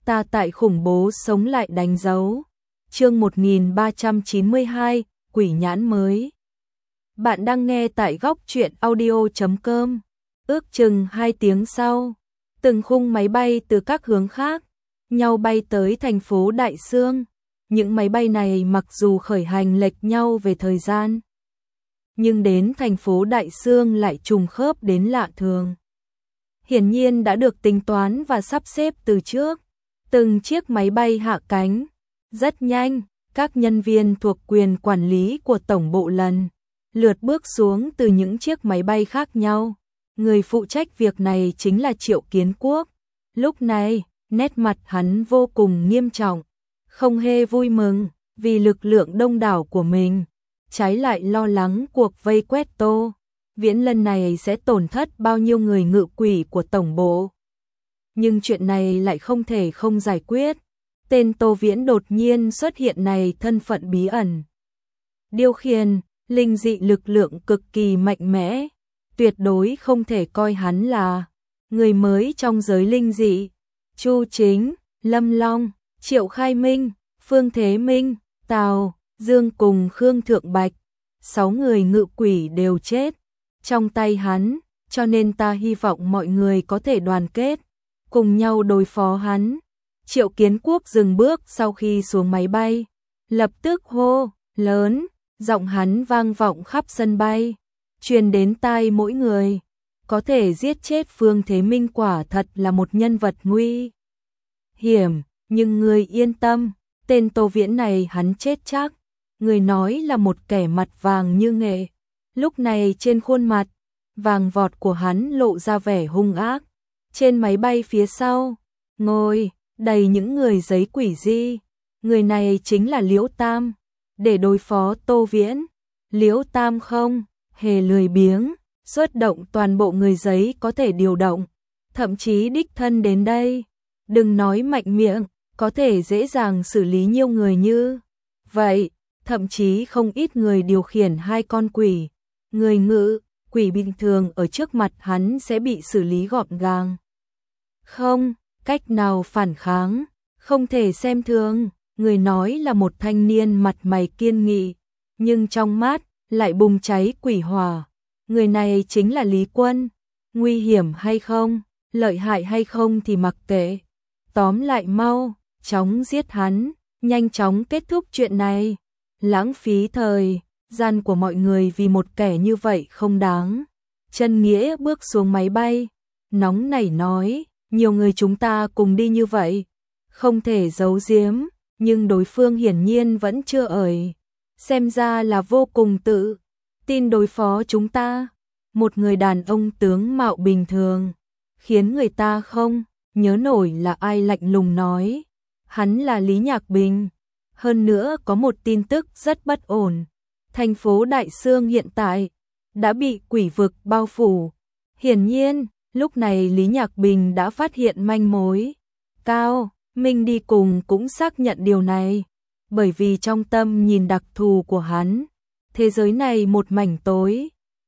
ta tại khủng bố sống lại đánh dấu. Chương 1392, quỷ nhãn mới. Bạn đang nghe tại góc truyện audio.com. Ước chừng 2 tiếng sau, từng khung máy bay từ các hướng khác nhau bay tới thành phố Đại Xương. Những máy bay này mặc dù khởi hành lệch nhau về thời gian, nhưng đến thành phố Đại Xương lại trùng khớp đến lạ thường. Hiển nhiên đã được tính toán và sắp xếp từ trước. Từng chiếc máy bay hạ cánh rất nhanh, các nhân viên thuộc quyền quản lý của tổng bộ lần lượt bước xuống từ những chiếc máy bay khác nhau. Người phụ trách việc này chính là Triệu Kiến Quốc. Lúc này, nét mặt hắn vô cùng nghiêm trọng, không hề vui mừng vì lực lượng đông đảo của mình, trái lại lo lắng cuộc vây quét Tô Viễn lần này sẽ tổn thất bao nhiêu người ngự quỷ của tổng bộ. Nhưng chuyện này lại không thể không giải quyết. Tên Tô Viễn đột nhiên xuất hiện này thân phận bí ẩn, điều khiển linh dị lực lượng cực kỳ mạnh mẽ, tuyệt đối không thể coi hắn là người mới trong giới linh dị. Chu Chính, Lâm Long, Triệu Khai Minh, Phương Thế Minh, Tào Dương cùng Khương Thượng Bạch, 6 người ngự quỷ đều chết trong tay hắn, cho nên ta hy vọng mọi người có thể đoàn kết, cùng nhau đối phó hắn. Triệu Kiến Quốc dừng bước sau khi xuống máy bay, lập tức hô lớn, giọng hắn vang vọng khắp sân bay, truyền đến tai mỗi người. Có thể giết chết Phương Thế Minh quả thật là một nhân vật nguy hiểm, nhưng người yên tâm, tên Tô Viễn này hắn chết chắc. Người nói là một kẻ mặt vàng như nghệ. Lúc này trên khuôn mặt vàng vọt của hắn lộ ra vẻ hung ác. Trên máy bay phía sau ngồi đầy những người giấy quỷ di. Người này chính là Liễu Tam. Để đối phó Tô Viễn, Liễu Tam không hề lười biếng, xuất động toàn bộ người giấy có thể điều động, thậm chí đích thân đến đây. Đừng nói mạnh miệng, có thể dễ dàng xử lý nhiều người như vậy, thậm chí không ít người điều khiển 2 con quỷ. Người ngự quỷ bình thường ở trước mặt hắn sẽ bị xử lý gọn gàng, không cách nào phản kháng, không thể xem thường. Người nói là một thanh niên mặt mày kiên nghị, nhưng trong mắt lại bùng cháy quỷ hỏa. Người này chính là Lý Quân. Nguy hiểm hay không, lợi hại hay không thì mặc kệ, tóm lại mau chóng giết hắn, nhanh chóng kết thúc chuyện này. Lãng phí thời gian của mọi người vì một kẻ như vậy không đáng. Trân Nghĩa bước xuống máy bay, nóng nảy nói, nhiều người chúng ta cùng đi như vậy, không thể giấu giếm, nhưng đối phương hiển nhiên vẫn chưa xem ra là vô cùng tự tin đối phó chúng ta. Một người đàn ông tướng mạo bình thường, khiến người ta không nhớ nổi là ai, lạnh lùng nói, hắn là Lý Nhạc Bình. Hơn nữa có một tin tức rất bất ổn, thành phố Đại Xương hiện tại đã bị quỷ vực bao phủ. Hiển nhiên, lúc này Lý Nhạc Bình đã phát hiện manh mối. Cao Minh đi cùng cũng xác nhận điều này, bởi vì trong tâm nhìn đặc thù của hắn, thế giới này một mảnh tối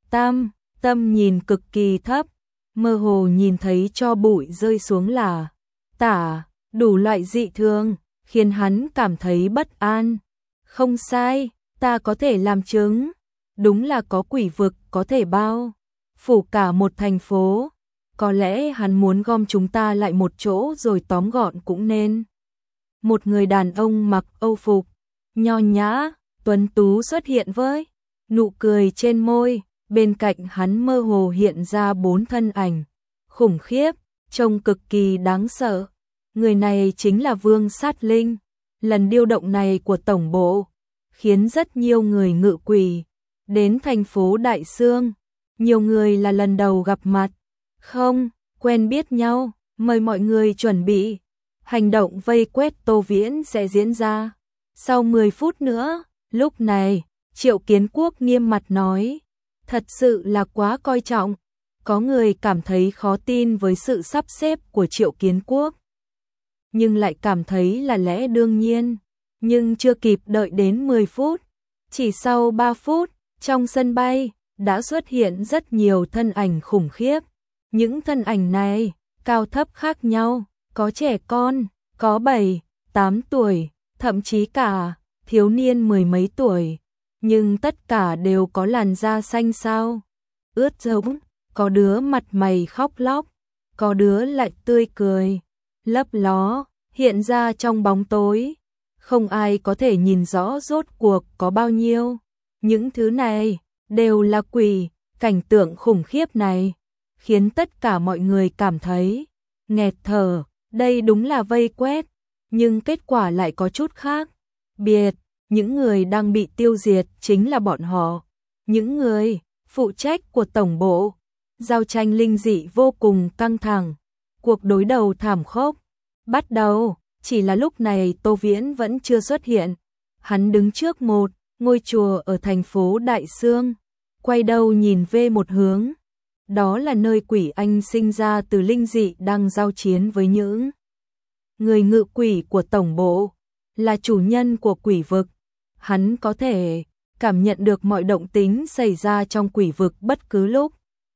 tăm nhìn cực kỳ thấp, mơ hồ nhìn thấy cho bụi rơi xuống là tả, đủ loại dị thường, khiến hắn cảm thấy bất an. Không sai, ta có thể làm chứng, đúng là có quỷ vực có thể bao phủ cả một thành phố. Có lẽ hắn muốn gom chúng ta lại một chỗ rồi tóm gọn cũng nên. Một người đàn ông mặc âu phục, nho nhã, tuấn tú xuất hiện với nụ cười trên môi. Bên cạnh hắn mơ hồ hiện ra 4 thân ảnh khủng khiếp, trông cực kỳ đáng sợ. Người này chính là Vương Sát Linh. Lần điều động này của tổng bộ khiến rất nhiều người ngự quỷ đến thành phố Đại Xương. Nhiều người là lần đầu gặp mặt, không quen biết nhau, mời mọi người chuẩn bị. Hành động vây quét Tô Viễn sẽ diễn ra sau 10 phút nữa. Lúc này, Triệu Kiến Quốc nghiêm mặt nói, thật sự là quá coi trọng. Có người cảm thấy khó tin với sự sắp xếp của Triệu Kiến Quốc, nhưng lại cảm thấy là lẽ đương nhiên. Nhưng chưa kịp đợi đến 10 phút, chỉ sau 3 phút, trong sân bay đã xuất hiện rất nhiều thân ảnh khủng khiếp. Những thân ảnh này cao thấp khác nhau, có trẻ con, có 7, 8 tuổi, thậm chí cả thiếu niên mười mấy tuổi, nhưng tất cả đều có làn da xanh xao, ướt giống, có đứa mặt mày khóc lóc, có đứa lại tươi cười, lấp ló, hiện ra trong bóng tối. Không ai có thể nhìn rõ rốt cuộc có bao nhiêu. Những thứ này đều là quỷ, cảnh tượng khủng khiếp này khiến tất cả mọi người cảm thấy nghẹt thở. Đây đúng là vây quét, nhưng kết quả lại có chút khác biệt. Những người đang bị tiêu diệt chính là bọn họ, những người phụ trách của tổng bộ. Giao tranh linh dị vô cùng căng thẳng, cuộc đối đầu thảm khốc bắt đầu. Chỉ là lúc này Tô Viễn vẫn chưa xuất hiện. Hắn đứng trước một ngôi chùa ở thành phố Đại Sương, quay đầu nhìn về một hướng. Đó là nơi quỷ anh sinh ra từ linh dị đang giao chiến với những người ngự quỷ của tổng bộ, là chủ nhân của quỷ vực. Hắn có thể cảm nhận được mọi động tĩnh xảy ra trong quỷ vực bất cứ lúc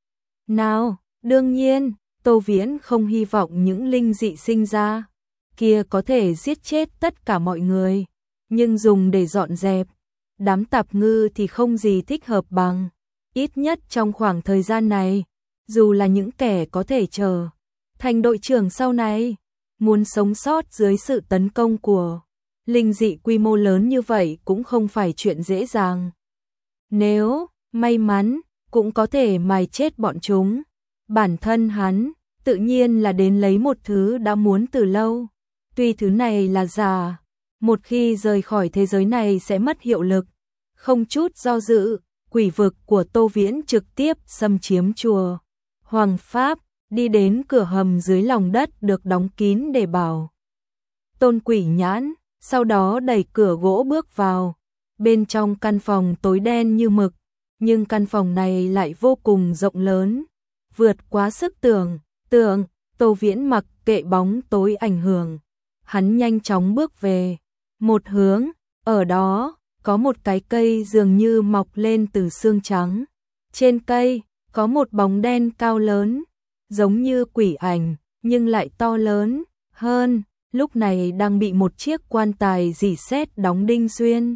nào. Đương nhiên, Tô Viễn không hy vọng những linh dị sinh ra kia có thể giết chết tất cả mọi người, nhưng dùng để dọn dẹp đám tạp ngư thì không gì thích hợp bằng. Ít nhất trong khoảng thời gian này, dù là những kẻ có thể trở thành đội trưởng sau này, muốn sống sót dưới sự tấn công của linh dị quy mô lớn như vậy cũng không phải chuyện dễ dàng. Nếu may mắn, cũng có thể mài chết bọn chúng. Bản thân hắn tự nhiên là đến lấy một thứ đã muốn từ lâu. Tuy thứ này là giả, một khi rời khỏi thế giới này sẽ mất hiệu lực. Không chút do dự, quỷ vực của Tô Viễn trực tiếp xâm chiếm chùa Hoàng Pháp, đi đến cửa hầm dưới lòng đất được đóng kín để bảo tôn quỷ nhãn, sau đó đẩy cửa gỗ bước vào. Bên trong căn phòng tối đen như mực, nhưng căn phòng này lại vô cùng rộng lớn, vượt quá sức tưởng tượng. Tô Viễn mặc kệ bóng tối ảnh hưởng, hắn nhanh chóng bước về một hướng. Ở đó có một cái cây dường như mọc lên từ xương trắng. Trên cây có một bóng đen cao lớn, giống như quỷ ảnh, nhưng lại to lớn hơn. Lúc này đang bị một chiếc quan tài rỉ sét đóng đinh xuyên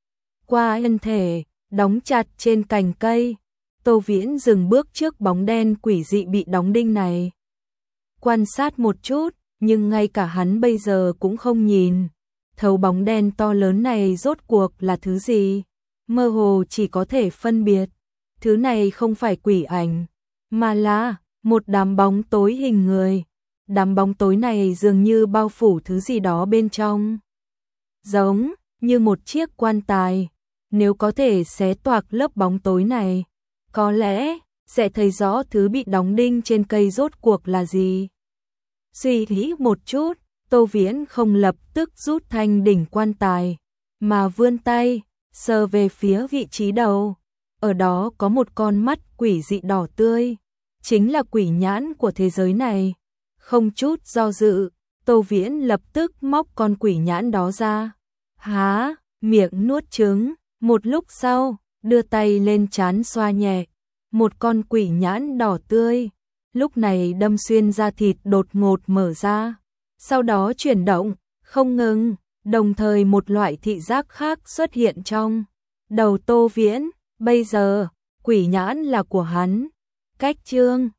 qua thân thể, đóng chặt trên cành cây. Tô Viễn dừng bước trước bóng đen quỷ dị bị đóng đinh này, quan sát một chút, nhưng ngay cả hắn bây giờ cũng không nhìn thấu bóng đen to lớn này rốt cuộc là thứ gì. Mơ hồ chỉ có thể phân biệt, thứ này không phải quỷ ảnh, mà là một đám bóng tối hình người. Đám bóng tối này dường như bao phủ thứ gì đó bên trong, giống như một chiếc quan tài. Nếu có thể xé toạc lớp bóng tối này, có lẽ sẽ thấy rõ thứ bị đóng đinh trên cây rốt cuộc là gì. Suy nghĩ một chút, Tô Viễn không lập tức rút thanh đỉnh quan tài, mà vươn tay sờ về phía vị trí đầu. Ở đó có một con mắt quỷ dị đỏ tươi, chính là quỷ nhãn của thế giới này. Không chút do dự, Tô Viễn lập tức móc con quỷ nhãn đó ra, há miệng nuốt trứng. Một lúc sau, đưa tay lên trán xoa nhẹ, một con quỷ nhãn đỏ tươi lúc này đâm xuyên da thịt đột ngột mở ra, sau đó chuyển động không ngừng. Đồng thời một loại thị giác khác xuất hiện trong đầu Tô Viễn. Bây giờ quỷ nhãn là của hắn. Cách chương